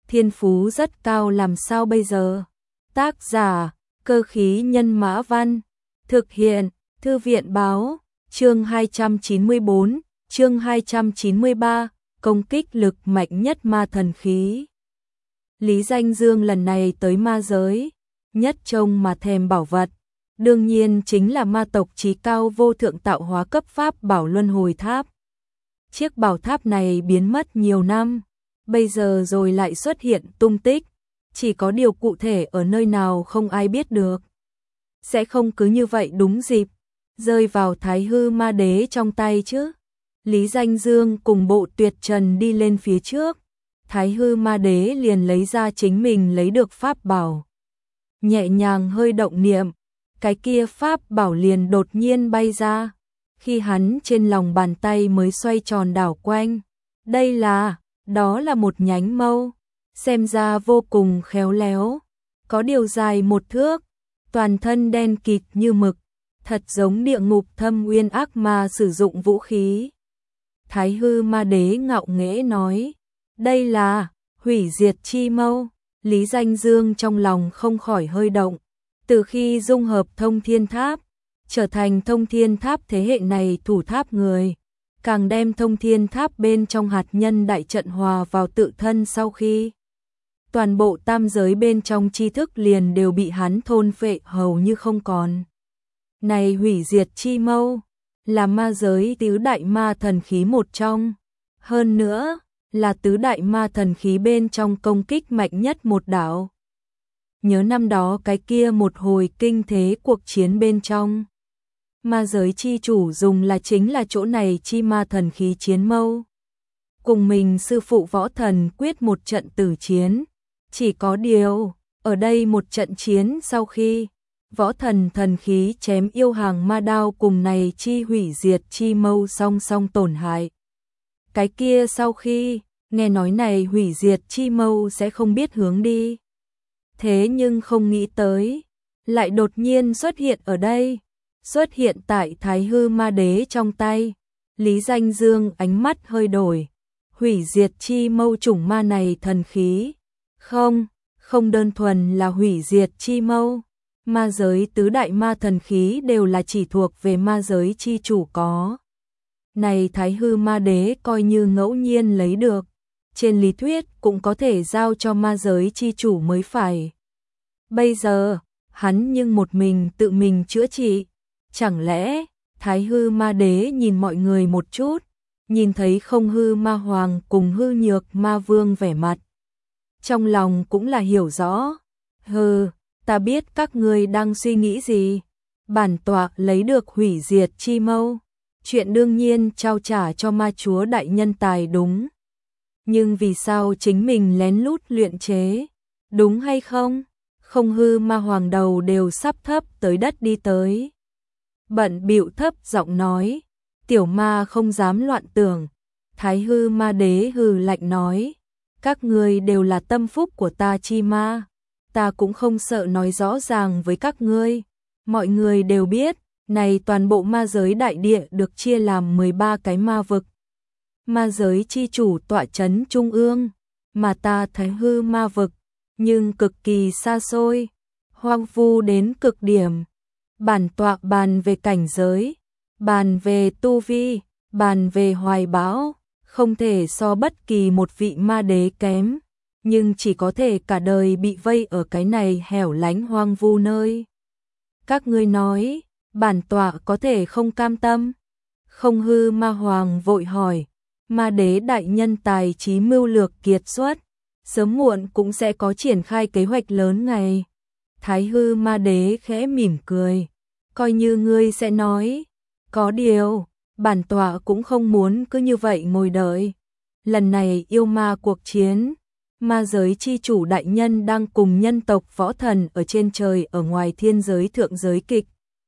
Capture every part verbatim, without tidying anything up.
thiên phú rất cao làm sao bây giờ? Tác giả, Cơ khí nhân mã văn, thực hiện, Thư viện báo, chương hai trăm chín mươi bốn, chương hai trăm chín mươi ba, công kích lực mạnh nhất ma thần khí. Lý Danh Dương lần này tới ma giới, nhất trông mà thèm bảo vật, đương nhiên chính là ma tộc chí cao vô thượng tạo hóa cấp pháp bảo luân hồi tháp. Chiếc bảo tháp này biến mất nhiều năm, bây giờ rồi lại xuất hiện tung tích, chỉ có điều cụ thể ở nơi nào không ai biết được. Sẽ không cứ như vậy đúng dịp, rơi vào Thái Hư Ma Đế trong tay chứ. Lý Danh Dương cùng Bộ Tuyệt Trần đi lên phía trước, Thái Hư Ma Đế liền lấy ra chính mình lấy được pháp bảo. Nhẹ nhàng hơi động niệm, cái kia pháp bảo liền đột nhiên bay ra, khi hắn trên lòng bàn tay mới xoay tròn đảo quanh. Đây là, đó là một nhánh mâu, xem ra vô cùng khéo léo, có điều dài một thước, toàn thân đen kịt như mực, thật giống địa ngục thâm uyên ác ma sử dụng vũ khí. Thái Hư Ma Đế ngạo nghễ nói, đây là hủy diệt chi mâu. Lý Danh Dương trong lòng không khỏi hơi động, từ khi dung hợp Thông Thiên Tháp, trở thành Thông Thiên Tháp thế hệ này thủ tháp người, càng đem Thông Thiên Tháp bên trong hạt nhân đại trận hòa vào tự thân sau khi toàn bộ tam giới bên trong tri thức liền đều bị hắn thôn phệ hầu như không còn. Này hủy diệt chi mâu, là ma giới tứ đại ma thần khí một trong, hơn nữa là tứ đại ma thần khí bên trong công kích mạnh nhất một đạo. Nhớ năm đó cái kia một hồi kinh thế cuộc chiến bên trong, ma giới chi chủ dùng là chính là chỗ này chi ma thần khí chiến mâu. Cùng mình sư phụ võ thần quyết một trận tử chiến, chỉ có điều, ở đây một trận chiến sau khi võ thần thần khí chém yêu hàng ma đao cùng này chi hủy diệt chi mâu song song tổn hại. Cái kia sau khi nghe nói này hủy diệt chi mâu sẽ không biết hướng đi, thế nhưng không nghĩ tới, lại đột nhiên xuất hiện ở đây, xuất hiện tại Thái Hư Ma Đế trong tay. Lý Danh Dương ánh mắt hơi đổi, hủy diệt chi mâu chủng ma này thần khí, không, không đơn thuần là hủy diệt chi mâu, ma giới tứ đại ma thần khí đều là chỉ thuộc về ma giới chi chủ có. Này Thái Hư Ma Đế coi như ngẫu nhiên lấy được, trên lý thuyết cũng có thể giao cho ma giới chi chủ mới phải. Bây giờ, hắn nhưng một mình tự mình chữa trị, chẳng lẽ Thái Hư Ma Đế nhìn mọi người một chút, nhìn thấy Không Hư Ma Hoàng cùng Hư Nhược Ma Vương vẻ mặt, trong lòng cũng là hiểu rõ. Hừ, ta biết các ngươi đang suy nghĩ gì, bản tọa lấy được hủy diệt chi mâu, chuyện đương nhiên trao trả cho ma chúa đại nhân tài đúng. Nhưng vì sao chính mình lén lút luyện chế, đúng hay không? Không Hư Ma Hoàng đầu đều sắp thấp tới đất đi tới. Bận bịu thấp giọng nói, tiểu ma không dám loạn tưởng. Thái Hư Ma Đế hừ lạnh nói, các ngươi đều là tâm phúc của ta chi ma, ta cũng không sợ nói rõ ràng với các ngươi. Mọi người đều biết, này toàn bộ ma giới đại địa được chia làm mười ba cái ma vực. Ma giới chi chủ tọa chấn trung ương, mà ta Thái Hư Ma vực, nhưng cực kỳ xa xôi, hoang vu đến cực điểm. Bản tọa bàn về cảnh giới, bàn về tu vi, bàn về hoài bão, không thể so bất kỳ một vị ma đế kém, nhưng chỉ có thể cả đời bị vây ở cái này hẻo lánh hoang vu nơi. Các ngươi nói, bản tọa có thể không cam tâm? Không Hư Ma Hoàng vội hỏi, ma đế đại nhân tài trí mưu lược kiệt xuất, sớm muộn cũng sẽ có triển khai kế hoạch lớn ngày. Thái Hư Ma Đế khẽ mỉm cười, coi như ngươi sẽ nói, có điều, bản tọa cũng không muốn cứ như vậy ngồi đợi. Lần này yêu ma cuộc chiến, ma giới chi chủ đại nhân đang cùng nhân tộc võ thần ở trên trời ở ngoài thiên giới thượng giới kịch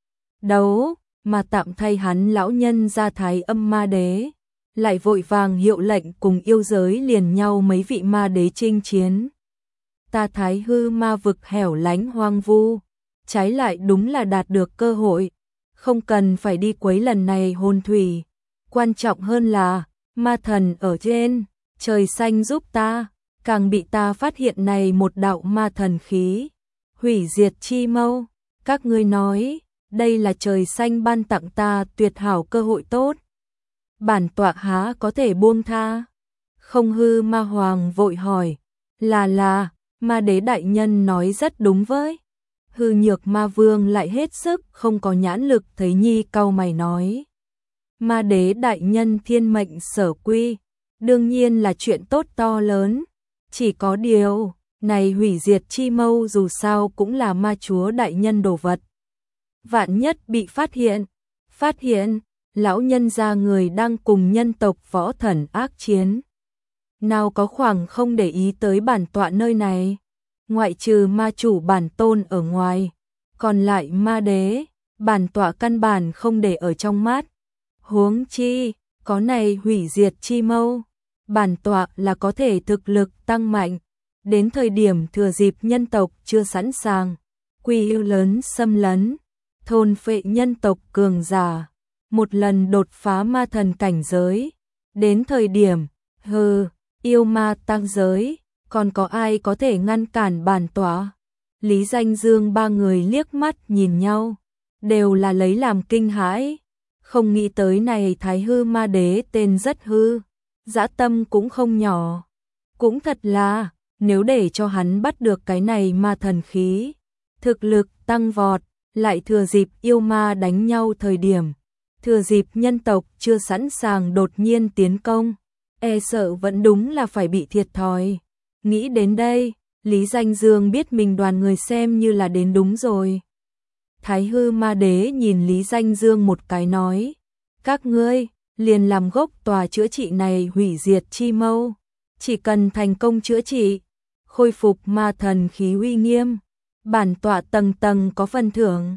đấu, mà tạm thay hắn lão nhân ra Thái Âm Ma Đế, lại vội vàng hiệu lệnh cùng yêu giới liền nhau mấy vị ma đế chinh chiến. Ta Thái Hư Ma vực hẻo lánh hoang vu, trái lại đúng là đạt được cơ hội, không cần phải đi quấy lần này hôn thủy. Quan trọng hơn là, ma thần ở trên, trời xanh giúp ta, càng bị ta phát hiện này một đạo ma thần khí, hủy diệt chi mâu, các ngươi nói, đây là trời xanh ban tặng ta tuyệt hảo cơ hội tốt. Bản tọa há có thể buông tha? Không hư ma hoàng vội hỏi, là là, ma đế đại nhân nói rất đúng với. Hư nhược ma vương lại hết sức không có nhãn lực thấy nhi cau mày nói. Ma đế đại nhân thiên mệnh sở quy, đương nhiên là chuyện tốt to lớn, chỉ có điều, này hủy diệt chi mâu dù sao cũng là ma chúa đại nhân đồ vật. Vạn nhất bị phát hiện, phát hiện, lão nhân gia người đang cùng nhân tộc võ thần ác chiến. Nào có khoảng không để ý tới bản tọa nơi này, ngoại trừ ma chủ bản tôn ở ngoài, còn lại ma đế, bản tọa căn bản không để ở trong mắt. Huống chi, có này hủy diệt chi mâu, bản tọa là có thể thực lực tăng mạnh, đến thời điểm thừa dịp nhân tộc chưa sẵn sàng, quy yêu lớn xâm lấn, thôn phệ nhân tộc cường giả, một lần đột phá ma thần cảnh giới, đến thời điểm, hừ, yêu ma tăng giới, còn có ai có thể ngăn cản bản tọa? Lý Danh Dương ba người liếc mắt nhìn nhau, đều là lấy làm kinh hãi, không nghĩ tới này Thái Hư Ma Đế tên rất hư, dã tâm cũng không nhỏ. Cũng thật là, nếu để cho hắn bắt được cái này ma thần khí, thực lực tăng vọt, lại thừa dịp yêu ma đánh nhau thời điểm, thừa dịp nhân tộc chưa sẵn sàng đột nhiên tiến công, e sợ vẫn đúng là phải bị thiệt thòi. Nghĩ đến đây, Lý Danh Dương biết mình đoàn người xem như là đến đúng rồi. Thái Hư Ma Đế nhìn Lý Danh Dương một cái nói, các ngươi liền làm gốc tòa chữa trị này hủy diệt chi mâu, chỉ cần thành công chữa trị, khôi phục ma thần khí uy nghiêm, bản tọa tầng tầng có phần thưởng.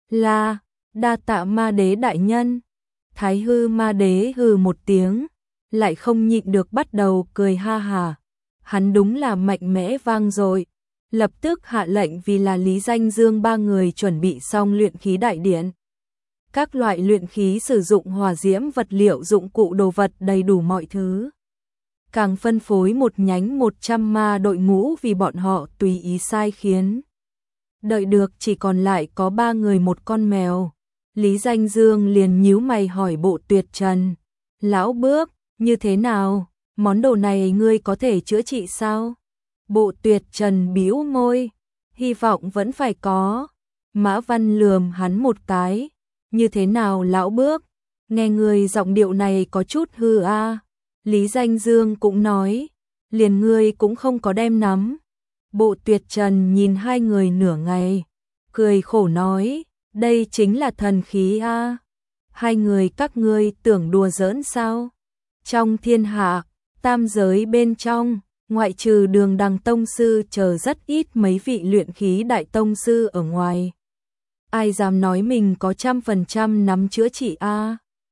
Là, đa tạ Ma Đế đại nhân. Thái Hư Ma Đế hừ một tiếng, lại không nhịn được bắt đầu cười ha hả. Hắn đúng là mạnh mẽ vang dội, lập tức hạ lệnh vì là Lý Danh Dương ba người chuẩn bị xong luyện khí đại điện. Các loại luyện khí sử dụng hỏa diễm vật liệu dụng cụ đồ vật đầy đủ mọi thứ. Càng phân phối một nhánh một trăm ma đội ngũ vì bọn họ tùy ý sai khiến. Đợi được chỉ còn lại có ba người một con mèo. Lý Danh Dương liền nhíu mày hỏi Bộ Tuyệt Trần. Lão Bước, như thế nào? Món đồ này ngươi có thể chữa trị sao? Bộ Tuyệt Trần bĩu môi. Hy vọng vẫn phải có. Mã Văn lườm hắn một cái. Như thế nào Lão Bước? Nghe người giọng điệu này có chút hư a. À. Lý Danh Dương cũng nói. Liền ngươi cũng không có đem nắm. Bộ Tuyệt Trần nhìn hai người nửa ngày. Cười khổ nói. Đây chính là thần khí a. À. Hai người các ngươi tưởng đùa giỡn sao? Trong thiên hạ, tam giới bên trong, ngoại trừ Đường Đằng tông sư chờ rất ít mấy vị luyện khí đại tông sư ở ngoài. Ai dám nói mình có trăm phần trăm nắm chữa trị a? À?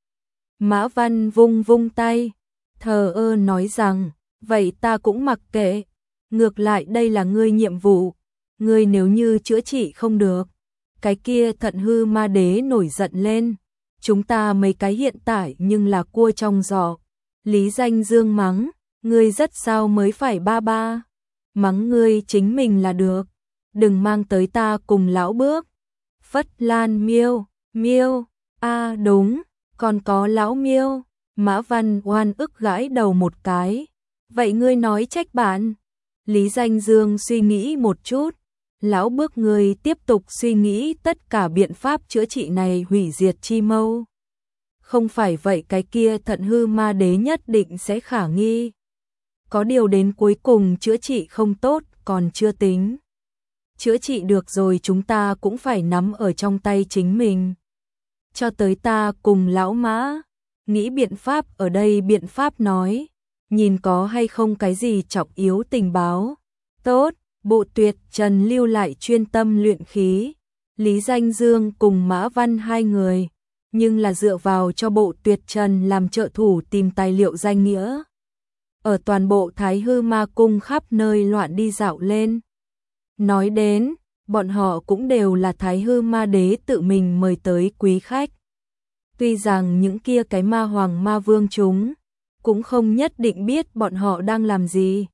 Mã Văn vung vung tay, thờ ơ nói rằng, vậy ta cũng mặc kệ, ngược lại đây là ngươi nhiệm vụ, ngươi nếu như chữa trị không được, cái kia Thận Hư Ma Đế nổi giận lên, chúng ta mấy cái hiện tại nhưng là cua trong giỏ. Lý Danh Dương mắng, ngươi rất sao mới phải ba ba, mắng ngươi chính mình là được, đừng mang tới ta cùng Lão Bước. Phất Lan Miêu, Miêu, a à, đúng, còn có Lão Miêu. Mã Văn oan ức gãi đầu một cái, vậy ngươi nói trách bạn. Lý Danh Dương suy nghĩ một chút, Lão Bước ngươi tiếp tục suy nghĩ tất cả biện pháp chữa trị này hủy diệt chi mâu. Không phải vậy cái kia Thận Hư Ma Đế nhất định sẽ khả nghi. Có điều đến cuối cùng chữa trị không tốt còn chưa tính. Chữa trị được rồi chúng ta cũng phải nắm ở trong tay chính mình. Cho tới ta cùng Lão Mã, nghĩ biện pháp ở đây biện pháp nói, nhìn có hay không cái gì trọng yếu tình báo. Tốt, Bộ Tuyệt Trần lưu lại chuyên tâm luyện khí, Lý Danh Dương cùng Mã Văn hai người. Nhưng là dựa vào cho Bộ Tuyệt Trần làm trợ thủ tìm tài liệu danh nghĩa. Ở toàn bộ Thái Hư Ma Cung khắp nơi loạn đi dạo lên. Nói đến, bọn họ cũng đều là Thái Hư Ma Đế tự mình mời tới quý khách. Tuy rằng những kia cái ma hoàng ma vương chúng, cũng không nhất định biết bọn họ đang làm gì.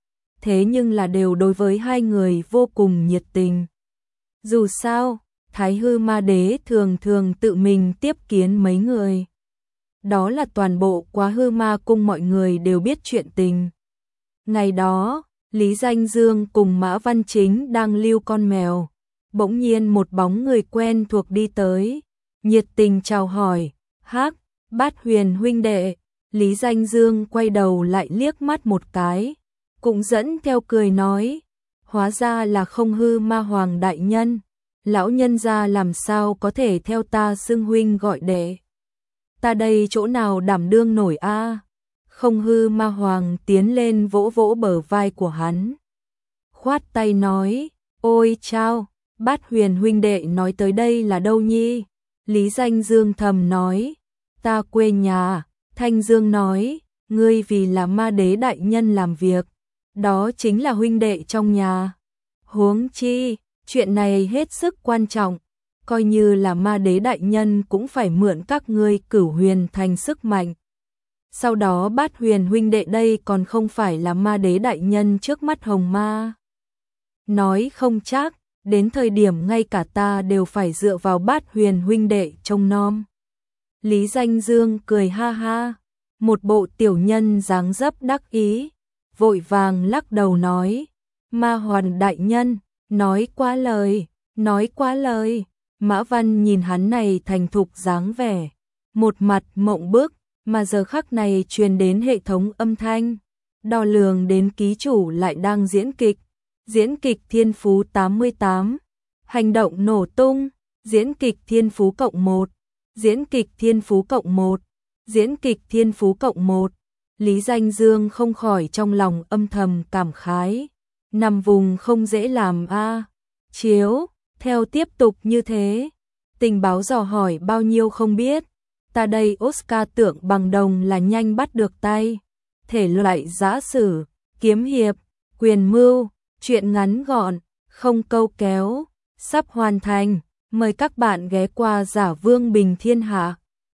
thế nhưng là đều đối với hai người vô cùng nhiệt tình. Dù sao, Thái Hư Ma Đế thường thường tự mình tiếp kiến mấy người. Đó là toàn bộ Quá Hư Ma Cung mọi người đều biết chuyện tình. Ngày đó, Lý Danh Dương cùng Mã Văn Chính đang lưu con mèo. Bỗng nhiên một bóng người quen thuộc đi tới, nhiệt tình chào hỏi, "Hắc, Bát Huyền huynh đệ." Lý Danh Dương quay đầu lại liếc mắt một cái, cũng dẫn theo cười nói, "Hóa ra là Không Hư Ma Hoàng đại nhân, lão nhân gia làm sao có thể theo ta xưng huynh gọi đệ. Ta đây chỗ nào đảm đương nổi a?" Không Hư Ma Hoàng tiến lên vỗ vỗ bờ vai của hắn, khoát tay nói, "Ôi chao, Bát Huyền huynh đệ nói tới đây là đâu nhi?" Lý Danh Dương thầm nói, "Ta quê nhà." Thanh Dương nói, "Ngươi vì là Ma Đế đại nhân làm việc, đó chính là huynh đệ trong nhà. Huống chi, chuyện này hết sức quan trọng, coi như là Ma Đế đại nhân cũng phải mượn các ngươi Cửu Huyền thành sức mạnh. Sau đó Bát Huyền huynh đệ đây còn không phải là Ma Đế đại nhân trước mắt Hồng Ma. Nói không chắc, đến thời điểm ngay cả ta đều phải dựa vào Bát Huyền huynh đệ trông nom." Lý Danh Dương cười ha ha, một bộ tiểu nhân dáng dấp đắc ý, vội vàng lắc đầu nói, "Ma Hoàn đại nhân, nói quá lời, nói quá lời." Mã Văn nhìn hắn này thành thục dáng vẻ, một mặt mộng bức, mà giờ khắc này truyền đến hệ thống âm thanh, đo lường đến ký chủ lại đang diễn kịch, diễn kịch thiên phú tám mươi tám, hành động nổ tung, diễn kịch thiên phú cộng một, diễn kịch thiên phú cộng một, diễn kịch thiên phú cộng một. Lý Danh Dương không khỏi trong lòng âm thầm cảm khái, nằm vùng không dễ làm a. Chiếu, theo tiếp tục như thế, tình báo dò hỏi bao nhiêu không biết, ta đây Oscar tưởng bằng đồng là nhanh bắt được tay. Thể loại giã sử, kiếm hiệp, quyền mưu, truyện ngắn gọn, không câu kéo, sắp hoàn thành, mời các bạn ghé qua Giả Vương Bình Thiên Hạ.